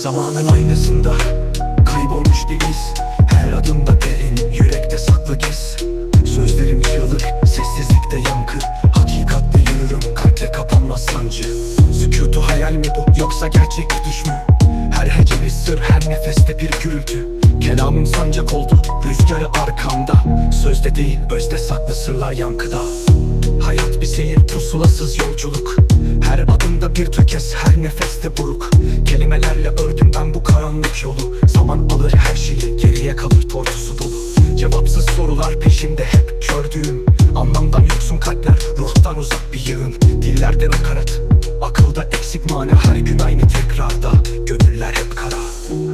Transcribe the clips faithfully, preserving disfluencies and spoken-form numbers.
Zamanın aynasında kaybolmuş bir iz, her adımda derin, yürekte saklı giz. Sözlerim çığlık, sessizlikte yankı, hakikatle yürürüm, kalpte kapanmaz sancı. Sükutu hayal mi bu, yoksa gerçek bir düş mü? Her hece bir sır, her nefeste bir gürültü. Kelamım sancak oldu, rüzgarı arkamda. Sözde değil, özde saklı sırlar yankıda. Hayat bir seyir, pusulasız yolculuk. Her adımda bir tökez, her nefeste buruk. Kelimelerle ördüm ben bu karanlık yolu. Zaman alır her şeyi, geriye kalır tortusu dolu. Cevapsız sorular peşimde hep gördüğüm. Anlamdan yoksun kalpler, ruhtan uzak bir yığın. Dillerde nakarat, akılda eksik mana. Her gün aynı tekrarda, gönüller hep kara.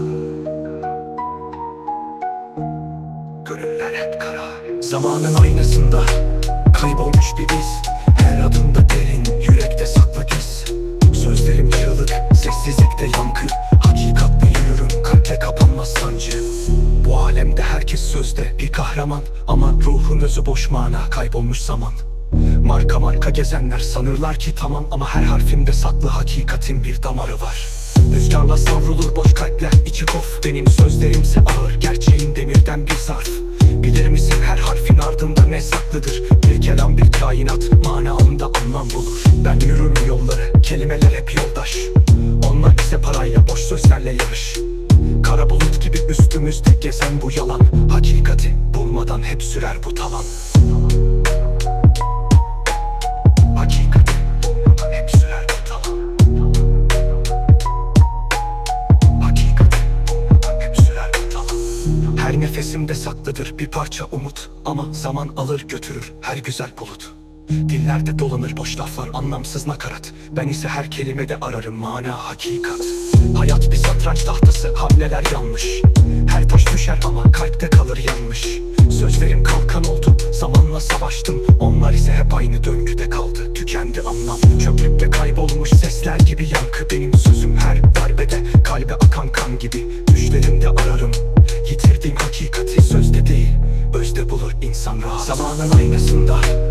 Gönüller hep kara. Zamanın aynasında kaybolmuş bir iz, her adımda derin, yürekte saklı giz. Sözlerim çığlık, sessizlikte yankı, hakikatle yürürüm, kalpte kapanmaz sancı. Bu alemde herkes sözde bir kahraman, ama ruhun özü boş mana, kaybolmuş zaman. Marka marka gezenler sanırlar ki tamam, ama her harfimde saklı hakikatin bir damarı var. Rüzgarla savrulur boş kalpler, içi of. Benim sözlerimse ağır, gerçeğin demirden bir zarf. Bilir misin her harfin ardında ne saklıdır? Bir kelam, bir kainat, manasında anlam bulur. Ben yürürüm yolları, kelimeler hep yoldaş. Onlar ise parayla, boş sözlerle yarış. Kara bulut gibi üstümüzde gezen bu yalan, hakikati bulmadan hep sürer bu talan. Hakikati bulmadan hep sürer bu talan. Hakikati bulmadan hep sürer bu talan. Her nefesimde saklıdır bir parça umut, ama zaman alır götürür her güzel bulut. Dillerde dolanır boş laflar, anlamsız nakarat. Ben ise her kelimede ararım mana, hakikat. Hayat bir satranç tahtası, hamleler yanlış. Her taş düşer ama kalpte kalır yanmış. Sözlerim kalkan oldu, zamanla savaştım. Onlar ise hep aynı döngüde kaldı, tükendi anlam. Çöplükte kaybolmuş sesler gibi yankı. Benim sözüm her darbede, kalbe akan kan gibi. Düşlerimde ararım yitirdiğim hakikati. Sözde değil, özde bulur insan rahat. Zamanın aynasında